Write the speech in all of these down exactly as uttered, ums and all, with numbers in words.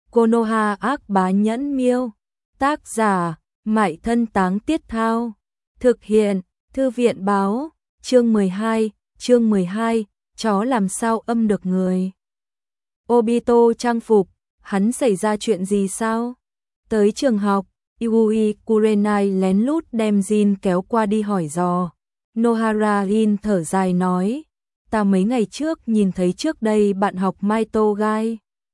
Konoha ác bá nhẫn miêu. Tác giả, Mại Thân Táng Tiết Thao. Thực hiện, Thư viện báo. Chương mười hai, chương mười hai, chó làm sao âm được người. Obito trang phục, hắn xảy ra chuyện gì sao? Tới trường học, Yui Kurenai lén lút đem Jin kéo qua đi hỏi dò. Nohara Jin thở dài nói, ta mấy ngày trước nhìn thấy trước đây bạn học Maito Gai.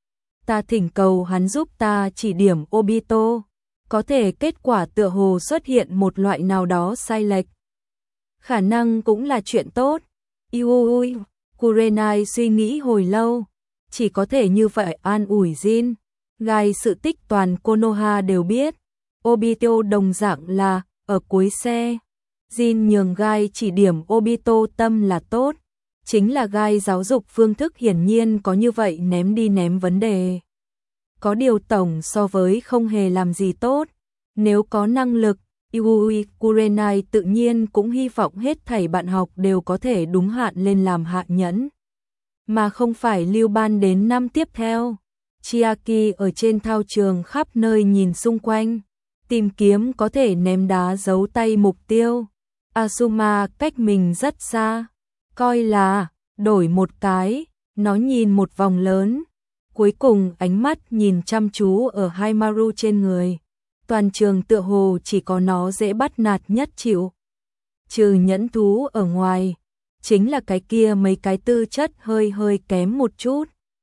Ta thỉnh cầu hắn giúp ta chỉ điểm Obito, có thể kết quả tựa hồ xuất hiện một loại nào đó sai lệch. Khả năng cũng là chuyện tốt. Yui Kurenai suy nghĩ hồi lâu, chỉ có thể như vậy an ủi Jin. Gai sự tích toàn Konoha đều biết. Obito đồng dạng là ở cuối xe. Jin nhường Gai chỉ điểm Obito tâm là tốt. Chính là Gai giáo dục phương thức hiển nhiên có như vậy ném đi ném vấn đề. Có điều tổng so với không hề làm gì tốt. Nếu có năng lực, Yui Kurenai tự nhiên cũng hy vọng hết thảy bạn học đều có thể đúng hạn lên làm hạ nhẫn. Mà không phải lưu ban đến năm tiếp theo. Chiaki ở trên thao trường khắp nơi nhìn xung quanh, tìm kiếm có thể ném đá giấu tay mục tiêu. Asuma cách mình rất xa, coi là đổi một cái, nó nhìn một vòng lớn, cuối cùng ánh mắt nhìn chăm chú ở Haimaru trên người. Toàn trường tựa hồ chỉ có nó dễ bắt nạt nhất chịu. Trừ nhẫn thú ở ngoài, chính là cái kia mấy cái tư chất hơi hơi kém một chút.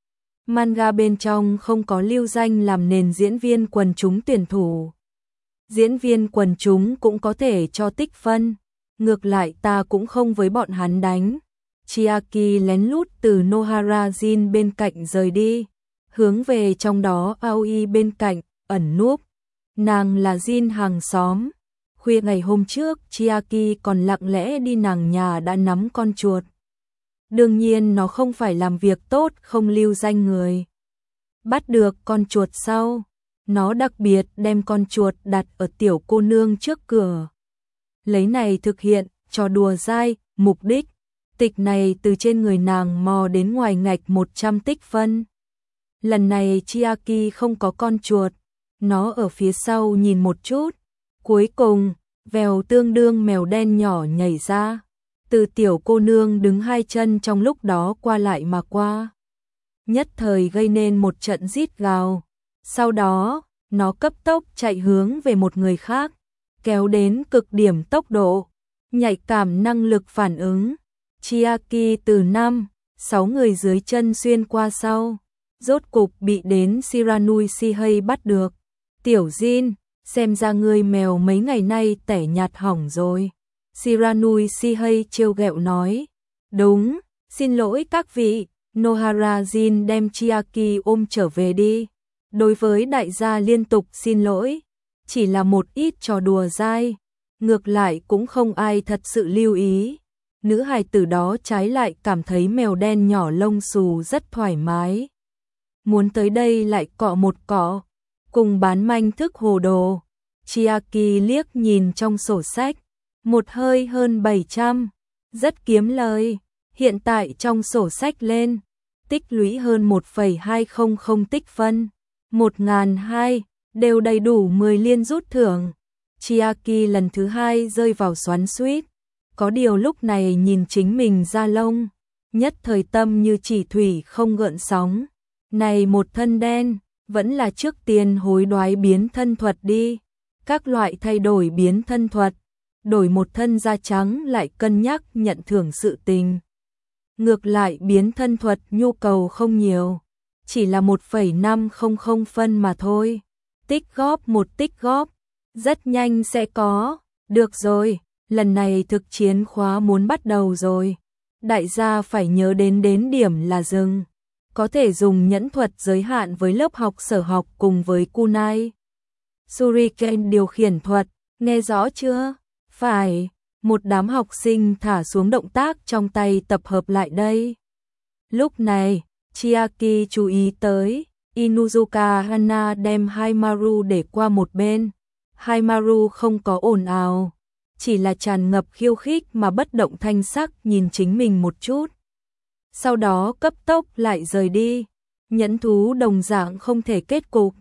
Manga bên trong không có lưu danh làm nền diễn viên quần chúng tuyển thủ. Diễn viên quần chúng cũng có thể cho tích phân. Ngược lại ta cũng không với bọn hắn đánh. Chiaki lén lút từ Nohara Jin bên cạnh rời đi, hướng về trong đó Aoi bên cạnh, ẩn núp. Nàng là Jin hàng xóm. Khuya ngày hôm trước, Chiaki còn lặng lẽ đi nàng nhà đã nắm con chuột. Đương nhiên nó không phải làm việc tốt không lưu danh người. Bắt được con chuột sau, nó đặc biệt đem con chuột đặt ở tiểu cô nương trước cửa. Lấy này thực hiện, trò đùa dai, mục đích. Tịch này từ trên người nàng mò đến ngoài ngạch một trăm tích phân. Lần này Chiaki không có con chuột, nó ở phía sau nhìn một chút. Cuối cùng, vèo tương đương mèo đen nhỏ nhảy ra. Từ tiểu cô nương đứng hai chân trong lúc đó qua lại mà qua. Nhất thời gây nên một trận rít gào. Sau đó, nó cấp tốc chạy hướng về một người khác, kéo đến cực điểm tốc độ, nhạy cảm năng lực phản ứng. Chiaki từ năm, sáu người dưới chân xuyên qua sau, rốt cục bị đến Shiranui Shihei bắt được. Tiểu Jin, xem ra ngươi mèo mấy ngày nay tẻ nhạt hỏng rồi. Shiranui Shihei trêu ghẹo nói. Đúng, xin lỗi các vị. Nohara Jin đem Chiaki ôm trở về đi. Đối với đại gia liên tục xin lỗi, chỉ là một ít trò đùa dai, ngược lại cũng không ai thật sự lưu ý. Nữ hài tử đó trái lại cảm thấy mèo đen nhỏ lông xù rất thoải mái. Muốn tới đây lại cọ một cọ, cùng bán manh thức hồ đồ. Chiaki liếc nhìn trong sổ sách, một hơi hơn bảy trăm, rất kiếm lời. Hiện tại trong sổ sách lên, tích lũy hơn một phẩy hai không không tích phân, một nghìn hai trăm đều đầy đủ mười liên rút thưởng. Chiaki lần thứ hai rơi vào xoắn xuýt, có điều lúc này nhìn chính mình da lông, nhất thời tâm như chỉ thủy không gợn sóng. Này một thân đen, vẫn là trước tiên hối đoái biến thân thuật đi. Các loại thay đổi biến thân thuật, đổi một thân da trắng lại cân nhắc nhận thưởng sự tình. Ngược lại biến thân thuật nhu cầu không nhiều, chỉ là một phẩy năm không không phân mà thôi. Tích góp một tích góp, rất nhanh sẽ có. Được rồi, lần này thực chiến khóa muốn bắt đầu rồi. Đại gia phải nhớ đến đến điểm là dừng. Có thể dùng nhẫn thuật giới hạn với lớp học sở học cùng với kunai. Shuriken điều khiển thuật, nghe rõ chưa? Phải, một đám học sinh thả xuống động tác trong tay tập hợp lại đây. Lúc này, Chiaki chú ý tới, Inuzuka Hana đem Haimaru để qua một bên. Haimaru không có ồn ào, chỉ là tràn ngập khiêu khích mà bất động thanh sắc nhìn chính mình một chút. Sau đó cấp tốc lại rời đi. nhẫn thú đồng dạng không thể kết cục.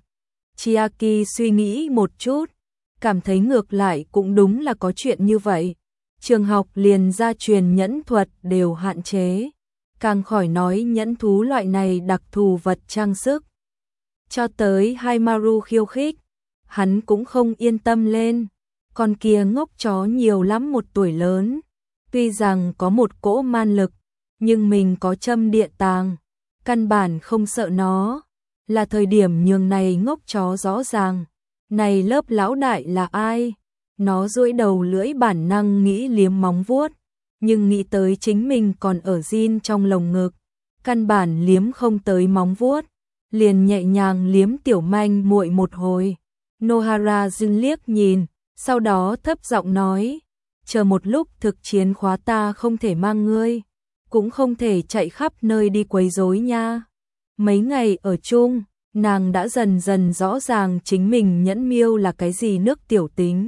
Chiaki suy nghĩ một chút, cảm thấy ngược lại cũng đúng là có chuyện như vậy. Trường học liền gia truyền nhẫn thuật đều hạn chế, càng khỏi nói nhẫn thú loại này đặc thù vật trang sức. Cho tới Haimaru khiêu khích, hắn cũng không yên tâm lên, con kia ngốc chó nhiều lắm một tuổi lớn, tuy rằng có một cỗ man lực, nhưng mình có châm điện tàng, căn bản không sợ nó, là thời điểm nhường này ngốc chó rõ ràng, này lớp lão đại là ai? Nó duỗi đầu lưỡi bản năng nghĩ liếm móng vuốt, nhưng nghĩ tới chính mình còn ở Jin trong lồng ngực, căn bản liếm không tới móng vuốt, liền nhẹ nhàng liếm tiểu manh muội một hồi. Nohara Jin liếc nhìn, sau đó thấp giọng nói, chờ một lúc thực chiến khóa ta không thể mang ngươi, cũng không thể chạy khắp nơi đi quấy rối nha. Mấy ngày ở chung, nàng đã dần dần rõ ràng chính mình nhẫn miêu là cái gì nước tiểu tính.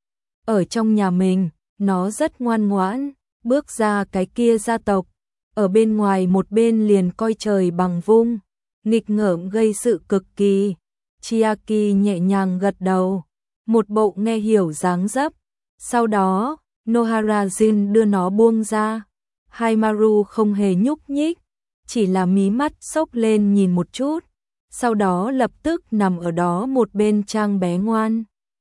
Ở trong nhà mình, nó rất ngoan ngoãn, bước ra cái kia gia tộc, ở bên ngoài một bên liền coi trời bằng vung, nghịch ngợm gây sự cực kỳ. Chiaki nhẹ nhàng gật đầu, một bộ nghe hiểu dáng dấp. Sau đó, Nohara Jin đưa nó buông ra. Haimaru không hề nhúc nhích, chỉ là mí mắt sốc lên nhìn một chút, sau đó lập tức nằm ở đó một bên trang bé ngoan.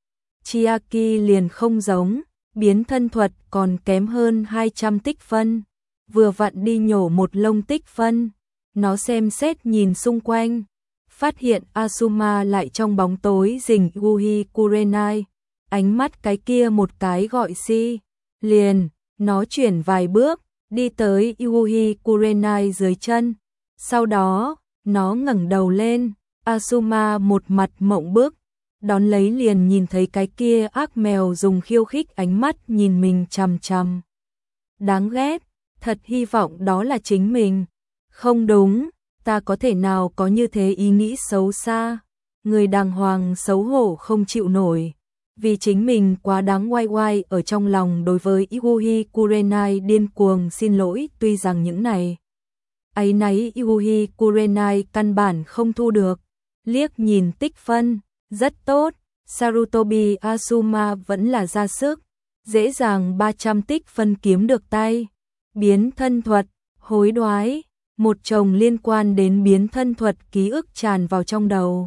Chiaki liền không giống, biến thân thuật còn kém hơn hai trăm tích phân, vừa vặn đi nhổ một lông tích phân. Nó xem xét nhìn xung quanh, phát hiện Asuma lại trong bóng tối rình Yuhi Kurenai, ánh mắt cái kia một cái gọi si, liền, nó chuyển vài bước, đi tới Yuhi Kurenai dưới chân, sau đó, nó ngẩng đầu lên, Asuma một mặt mộng bức, đón lấy liền nhìn thấy cái kia ác mèo dùng khiêu khích ánh mắt nhìn mình chằm chằm. Đáng ghét, thật hy vọng đó là chính mình. Không đúng, ta có thể nào có như thế ý nghĩ xấu xa, người đàng hoàng xấu hổ không chịu nổi, vì chính mình quá đáng oai oai ở trong lòng đối với Yuhi Kurenai điên cuồng xin lỗi, tuy rằng những này áy náy Yuhi Kurenai căn bản không thu được, liếc nhìn tích phân, rất tốt, Sarutobi Asuma vẫn là ra sức, dễ dàng ba trăm tích phân kiếm được tay, biến thân thuật, hối đoái. Một chồng liên quan đến biến thân thuật ký ức tràn vào trong đầu.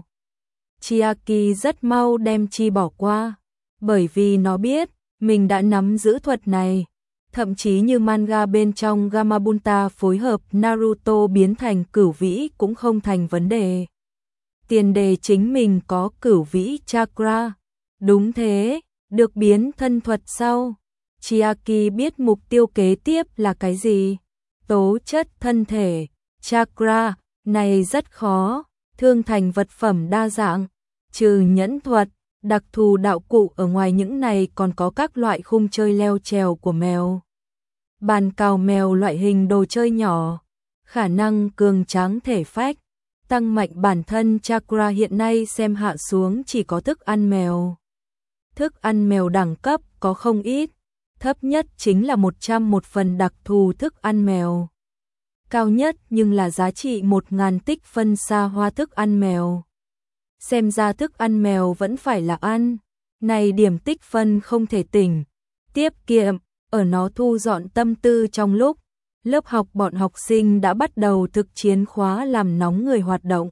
Chiaki rất mau đem chi bỏ qua, bởi vì nó biết mình đã nắm giữ thuật này, thậm chí như manga bên trong Gamabunta phối hợp Naruto biến thành cửu vĩ cũng không thành vấn đề. Tiền đề chính mình có cửu vĩ chakra. Đúng thế, được biến thân thuật sau, Chiaki biết mục tiêu kế tiếp là cái gì. Tố chất thân thể, chakra, này rất khó, thương thành vật phẩm đa dạng, trừ nhẫn thuật, đặc thù đạo cụ ở ngoài những này còn có các loại khung chơi leo trèo của mèo. Bàn cào mèo loại hình đồ chơi nhỏ, khả năng cường tráng thể phách, tăng mạnh bản thân chakra hiện nay xem hạ xuống chỉ có thức ăn mèo. Thức ăn mèo đẳng cấp có không ít. Thấp nhất chính là một trăm một phần đặc thù thức ăn mèo. Cao nhất nhưng là giá trị một nghìn tích phân xa hoa thức ăn mèo. Xem ra thức ăn mèo vẫn phải là ăn. Này điểm tích phân không thể tỉnh. Tiết kiệm, ở nó thu dọn tâm tư trong lúc lớp học bọn học sinh đã bắt đầu thực chiến khóa làm nóng người hoạt động.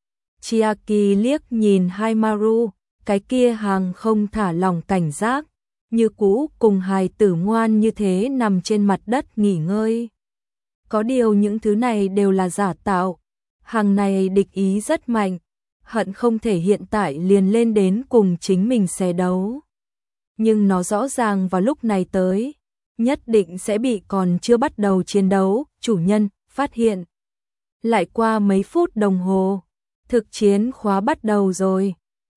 Chiaki liếc nhìn Haimaru, cái kia hàng không thả lỏng cảnh giác. Như cũ cùng hài tử ngoan như thế nằm trên mặt đất nghỉ ngơi. Có điều những thứ này đều là giả tạo. Hàng này địch ý rất mạnh, hận không thể hiện tại liền lên đến cùng chính mình xé đấu. Nhưng nó rõ ràng vào lúc này tới, nhất định sẽ bị còn chưa bắt đầu chiến đấu, chủ nhân, phát hiện. Lại qua mấy phút đồng hồ, thực chiến khóa bắt đầu rồi.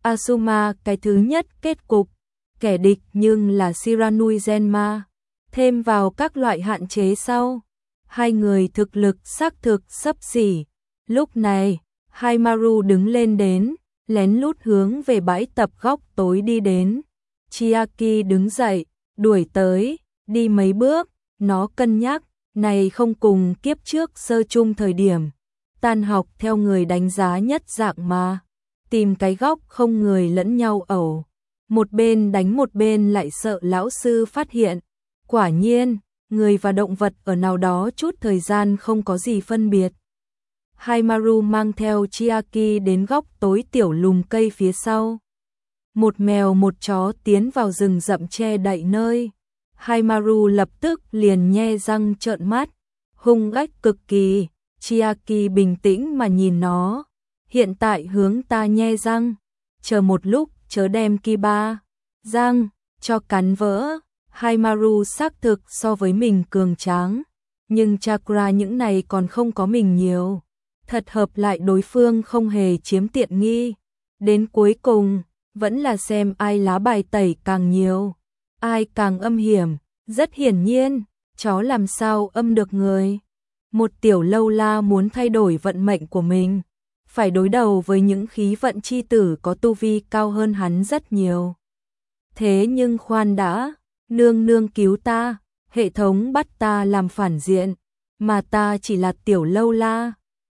Asuma cái thứ nhất kết cục. Kẻ địch nhưng là Shiranui Genma, thêm vào các loại hạn chế sau, hai người thực lực xác thực xấp xỉ. Lúc này, Haimaru đứng lên đến, lén lút hướng về bãi tập góc tối đi đến. Chiaki đứng dậy, đuổi tới, đi mấy bước, nó cân nhắc, này không cùng kiếp trước sơ chung thời điểm. tan học theo người đánh giá nhất dạng mà, tìm cái góc không người lẫn nhau ẩu. Một bên đánh một bên lại sợ lão sư phát hiện. Quả nhiên, người và động vật ở nào đó chút thời gian không có gì phân biệt. Haimaru mang theo Chiaki đến góc tối tiểu lùm cây phía sau. Một mèo một chó tiến vào rừng rậm che đậy nơi. Haimaru lập tức liền nhe răng trợn mắt, hung ác cực kỳ. Chiaki bình tĩnh mà nhìn nó. Hiện tại hướng ta nhe răng, chờ một lúc chớ đem Kiba răng cho cắn vỡ. Haimaru xác thực so với mình cường tráng, nhưng chakra những này còn không có mình nhiều. Thật hợp lại đối phương không hề chiếm tiện nghi. Đến cuối cùng, vẫn là xem ai lá bài tẩy càng nhiều, ai càng âm hiểm. Rất hiển nhiên, chó làm sao âm được người. Một tiểu lâu la muốn thay đổi vận mệnh của mình, phải đối đầu với những khí vận chi tử có tu vi cao hơn hắn rất nhiều. Thế nhưng khoan đã, nương nương cứu ta, hệ thống bắt ta làm phản diện, mà ta chỉ là tiểu lâu la.